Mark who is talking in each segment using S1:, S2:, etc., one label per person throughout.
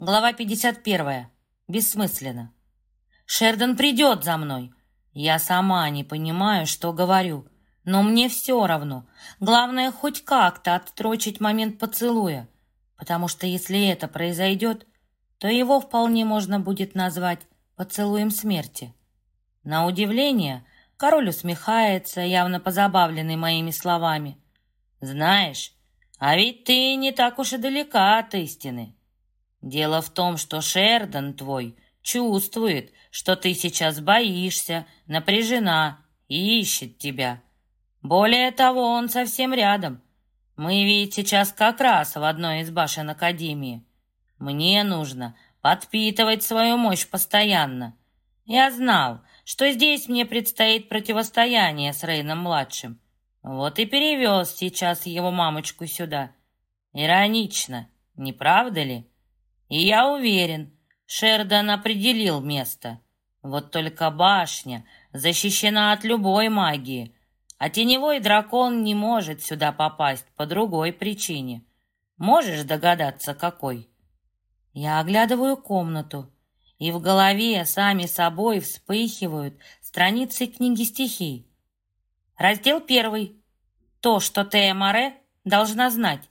S1: Глава 51. Бессмысленно. Шердон придет за мной. Я сама не понимаю, что говорю, но мне все равно. Главное, хоть как-то отстрочить момент поцелуя, потому что если это произойдет, то его вполне можно будет назвать поцелуем смерти. На удивление, король усмехается, явно позабавленный моими словами. «Знаешь, а ведь ты не так уж и далека от истины. Дело в том, что Шердон твой чувствует, что ты сейчас боишься, напряжена и ищет тебя. Более того, он совсем рядом. Мы ведь сейчас как раз в одной из башен Академии. Мне нужно подпитывать свою мощь постоянно. Я знал, что здесь мне предстоит противостояние с Рейном-младшим. Вот и перевез сейчас его мамочку сюда. Иронично, не правда ли? И я уверен, Шердон определил место. Вот только башня защищена от любой магии, а теневой дракон не может сюда попасть по другой причине. Можешь догадаться, какой? Я оглядываю комнату, и в голове сами собой вспыхивают страницы книги стихий. Раздел 1. То, что Тея Море должна знать.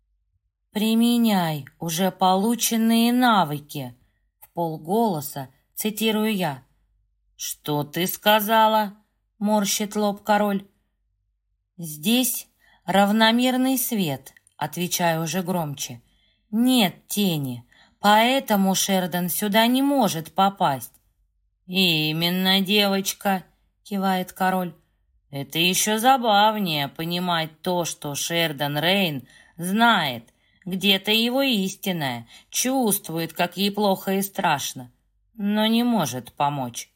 S1: «Применяй уже полученные навыки», — вполголоса цитирую я. «Что ты сказала?» — морщит лоб король. «Здесь равномерный свет», — отвечаю уже громче. «Нет тени, поэтому Шердон сюда не может попасть». «Именно, девочка», — кивает король. «Это еще забавнее понимать то, что Шердон Рейн знает, где-то его истинная, чувствует, как ей плохо и страшно, но не может помочь».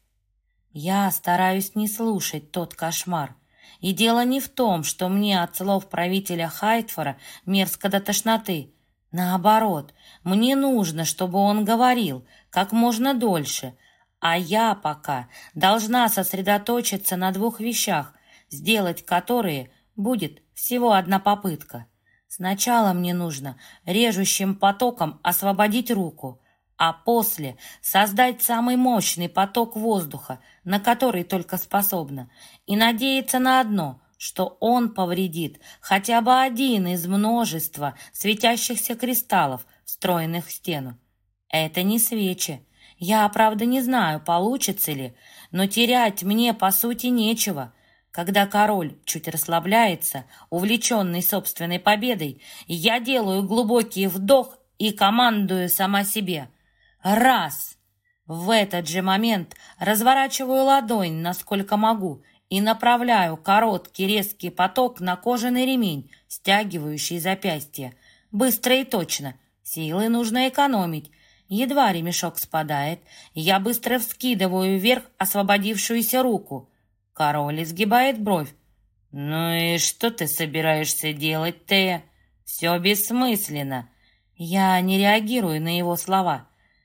S1: Я стараюсь не слушать тот кошмар. И дело не в том, что мне от слов правителя Хайтфора мерзко до тошноты. Наоборот, мне нужно, чтобы он говорил как можно дольше, а я пока должна сосредоточиться на 2 вещах, сделать которые будет всего одна попытка. Сначала мне нужно режущим потоком освободить руку, а после создать самый мощный поток воздуха, на который только способна, и надеяться на одно, что он повредит хотя бы один из множества светящихся кристаллов, встроенных в стену. Это не свечи. Я, правда, не знаю, получится ли, но терять мне, по сути, нечего. Когда король чуть расслабляется, увлеченный собственной победой, я делаю глубокий вдох и командую сама себе. Раз! В этот же момент разворачиваю ладонь, насколько могу, и направляю короткий резкий поток на кожаный ремень, стягивающий запястье. Быстро и точно. Силы нужно экономить. Едва ремешок спадает, я быстро вскидываю вверх освободившуюся руку. Король изгибает бровь. «Ну и что ты собираешься делать, Тея? Все бессмысленно». Я не реагирую на его слова.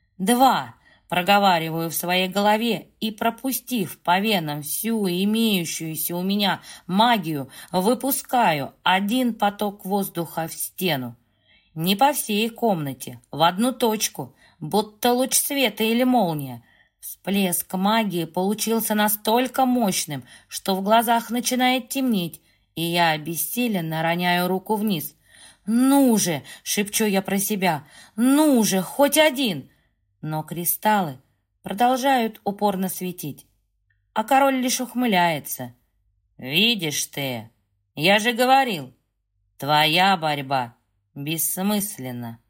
S1: 2. Проговариваю в своей голове и, пропустив по венам всю имеющуюся у меня магию, выпускаю один поток воздуха в стену. Не по всей комнате, в одну точку, будто луч света или молния. Всплеск магии получился настолько мощным, что в глазах начинает темнеть, и я обессиленно роняю руку вниз. «Ну же!» — шепчу я про себя. «Ну же, хоть один!» Но кристаллы продолжают упорно светить, а король лишь ухмыляется. «Видишь ты, я же говорил, твоя борьба бессмысленна».